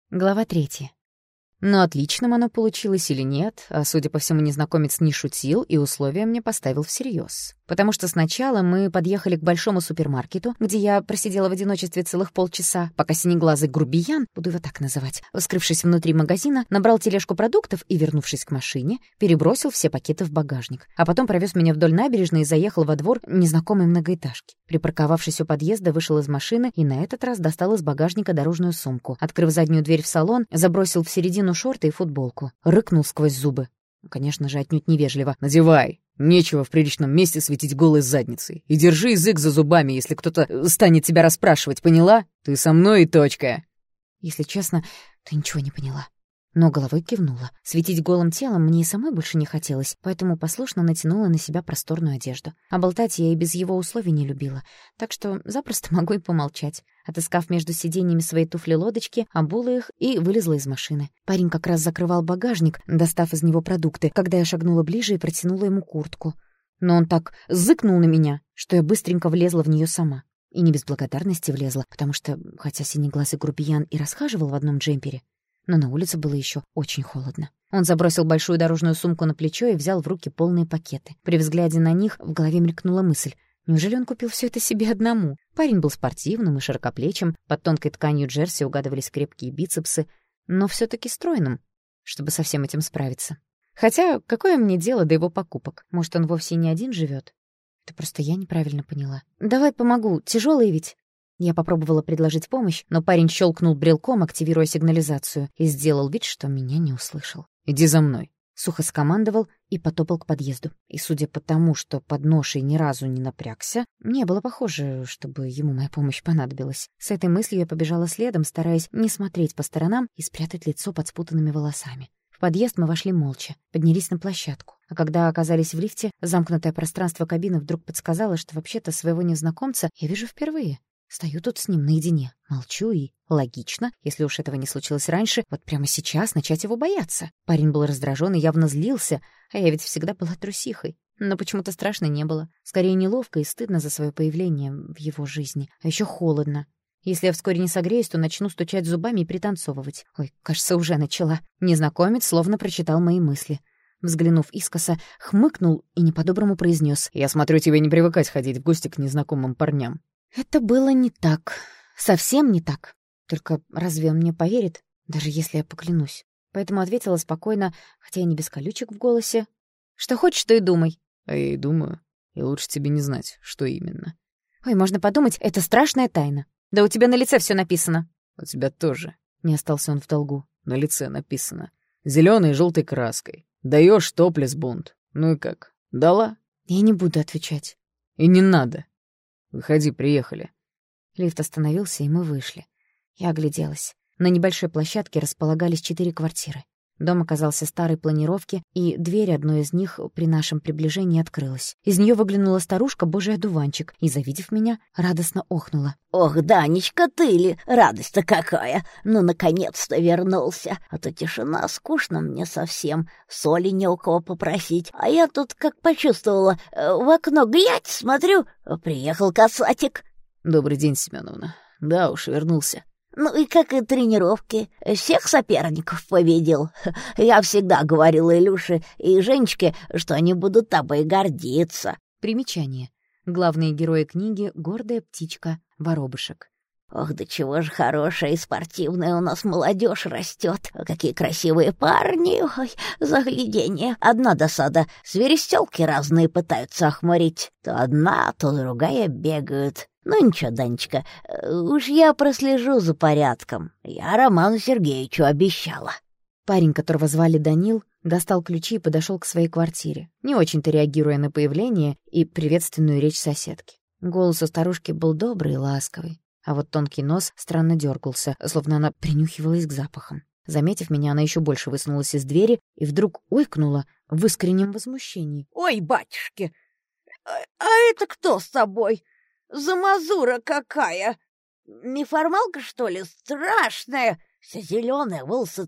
Глава 3. Но отличным оно получилось или нет, а, судя по всему, незнакомец не шутил и условия мне поставил всерьез. Потому что сначала мы подъехали к большому супермаркету, где я просидела в одиночестве целых полчаса, пока синеглазый грубиян, буду его так называть, вскрывшись внутри магазина, набрал тележку продуктов и, вернувшись к машине, перебросил все пакеты в багажник, а потом провез меня вдоль набережной и заехал во двор незнакомой многоэтажки. Припарковавшись у подъезда, вышел из машины и на этот раз достал из багажника дорожную сумку. Открыв заднюю дверь в салон, забросил в середину шорты и футболку. Рыкнул сквозь зубы. Конечно же, отнюдь невежливо. «Надевай! Нечего в приличном месте светить голой задницей. И держи язык за зубами, если кто-то станет тебя расспрашивать, поняла? Ты со мной и точка!» Если честно, то ничего не поняла. Но головой кивнула. Светить голым телом мне и самой больше не хотелось, поэтому послушно натянула на себя просторную одежду. А болтать я и без его условий не любила, так что запросто могу и помолчать. Отыскав между сиденьями свои туфли-лодочки, обула их и вылезла из машины. Парень как раз закрывал багажник, достав из него продукты, когда я шагнула ближе и протянула ему куртку. Но он так зыкнул на меня, что я быстренько влезла в нее сама. И не без благодарности влезла, потому что, хотя синеглазый грубиян и расхаживал в одном джемпере, но на улице было еще очень холодно. Он забросил большую дорожную сумку на плечо и взял в руки полные пакеты. При взгляде на них в голове мелькнула мысль: неужели он купил все это себе одному? Парень был спортивным и широкоплечим, под тонкой тканью джерси угадывались крепкие бицепсы, но все-таки стройным, чтобы со всем этим справиться. Хотя, какое мне дело до его покупок? Может, он вовсе не один живет? Это просто я неправильно поняла. «Давай помогу, тяжелый ведь?» Я попробовала предложить помощь, но парень щелкнул брелком, активируя сигнализацию, и сделал вид, что меня не услышал. «Иди за мной!» Сухо скомандовал и потопал к подъезду. И судя по тому, что под ношей ни разу не напрягся, не было похоже, чтобы ему моя помощь понадобилась. С этой мыслью я побежала следом, стараясь не смотреть по сторонам и спрятать лицо под спутанными волосами. В подъезд мы вошли молча, поднялись на площадку. А когда оказались в лифте, замкнутое пространство кабины вдруг подсказало, что вообще-то своего незнакомца я вижу впервые. Стою тут с ним наедине, молчу и, логично, если уж этого не случилось раньше, вот прямо сейчас начать его бояться. Парень был раздражен и явно злился, а я ведь всегда была трусихой. Но почему-то страшно не было. Скорее, неловко и стыдно за свое появление в его жизни. А еще холодно. Если я вскоре не согреюсь, то начну стучать зубами и пританцовывать. Ой, кажется, уже начала. Незнакомец словно прочитал мои мысли. Взглянув искоса, хмыкнул и не по-доброму произнес: «Я смотрю, тебе не привыкать ходить в гости к незнакомым парням». Это было не так. Совсем не так. Только разве он мне поверит, даже если я поклянусь? Поэтому ответила спокойно, хотя и не без колючек в голосе. Что хочешь, то и думай. А я и думаю, и лучше тебе не знать, что именно. Ой, можно подумать, это страшная тайна. Да у тебя на лице все написано. У тебя тоже. Не остался он в долгу. На лице написано. Зеленой и желтой краской. Даешь топлес бунт. Ну и как? Дала? Я не буду отвечать. И не надо. Выходи, приехали. Лифт остановился, и мы вышли. Я огляделась. На небольшой площадке располагались 4 квартиры. Дом оказался старой планировки, и дверь одной из них при нашем приближении открылась. Из нее выглянула старушка Божий одуванчик и, завидев меня, радостно охнула. «Ох, Данечка, ты ли? Радость-то какая! Ну, наконец-то вернулся! А то тишина, скучно мне совсем, соли не у кого попросить. А я тут как почувствовала, в окно глядь, смотрю, приехал касатик». Добрый день, Семеновна. Да уж, вернулся. «Ну и как и тренировки? Всех соперников победил? Я всегда говорила Илюше и Женечке, что они будут тобой гордиться». Примечание. Главные герои книги — гордая птичка Воробышек. «Ох, да чего же хорошая и спортивная у нас молодежь растет. Какие красивые парни, ой, загляденье. Одна досада, свиристелки разные пытаются охмурить. То одна, то другая бегают. Ну ничего, Данечка, уж я прослежу за порядком. Я Роману Сергеевичу обещала». Парень, которого звали Данил, достал ключи и подошел к своей квартире, не очень-то реагируя на появление и приветственную речь соседки. Голос у старушки был добрый и ласковый, а вот тонкий нос странно дергался, словно она принюхивалась к запахам. Заметив меня, она еще больше высунулась из двери и вдруг ойкнула в искреннем возмущении. «Ой, батюшки, а это кто с тобой? Замазура какая! Неформалка, что ли, страшная? Вся зеленая,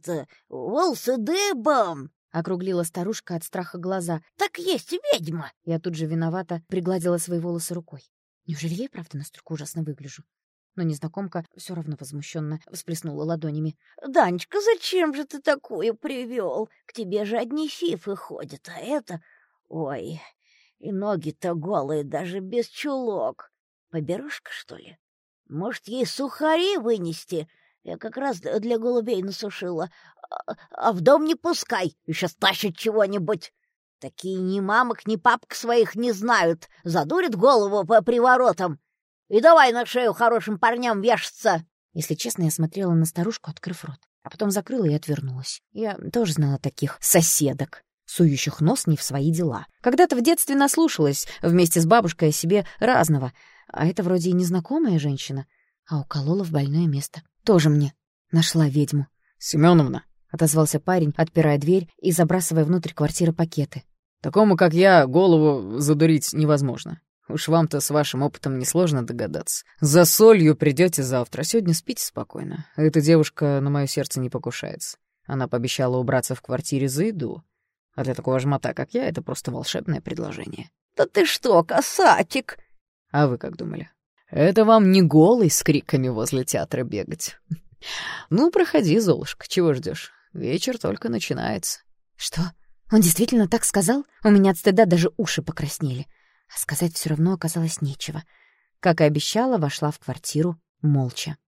волосы дыбом!» — округлила старушка от страха глаза. «Так есть ведьма!» Я тут же виновата пригладила свои волосы рукой. Неужели я и правда настолько ужасно выгляжу? но незнакомка все равно возмущенно всплеснула ладонями. «Данечка, зачем же ты такую привел? К тебе же одни фифы ходят, а это... Ой, и ноги-то голые, даже без чулок. Поберушка, что ли? Может, ей сухари вынести? Я как раз для голубей насушила. А в дом не пускай, еще стащит чего-нибудь. Такие ни мамок, ни папок своих не знают. Задурит голову по приворотам. И давай на шею хорошим парням вешаться». Если честно, я смотрела на старушку, открыв рот, а потом закрыла и отвернулась. Я тоже знала таких соседок, сующих нос не в свои дела. Когда-то в детстве наслушалась вместе с бабушкой о себе разного, а это вроде и незнакомая женщина, а уколола в больное место. Тоже мне нашла ведьму. «Семеновна», — отозвался парень, отпирая дверь и забрасывая внутрь квартиры пакеты. «такому, как я, голову задурить невозможно. Уж вам-то с вашим опытом несложно догадаться. За солью придете завтра, сегодня спите спокойно. Эта девушка на мое сердце не покушается. Она пообещала убраться в квартире за еду. А для такого жмота, как я, это просто волшебное предложение». «Да ты что, касатик?» А вы как думали? Это вам не голый с криками возле театра бегать. Ну, проходи, Золушка, чего ждешь? Вечер только начинается. Что? Он действительно так сказал? У меня от стыда даже уши покраснели. А сказать все равно оказалось нечего. Как и обещала, вошла в квартиру молча.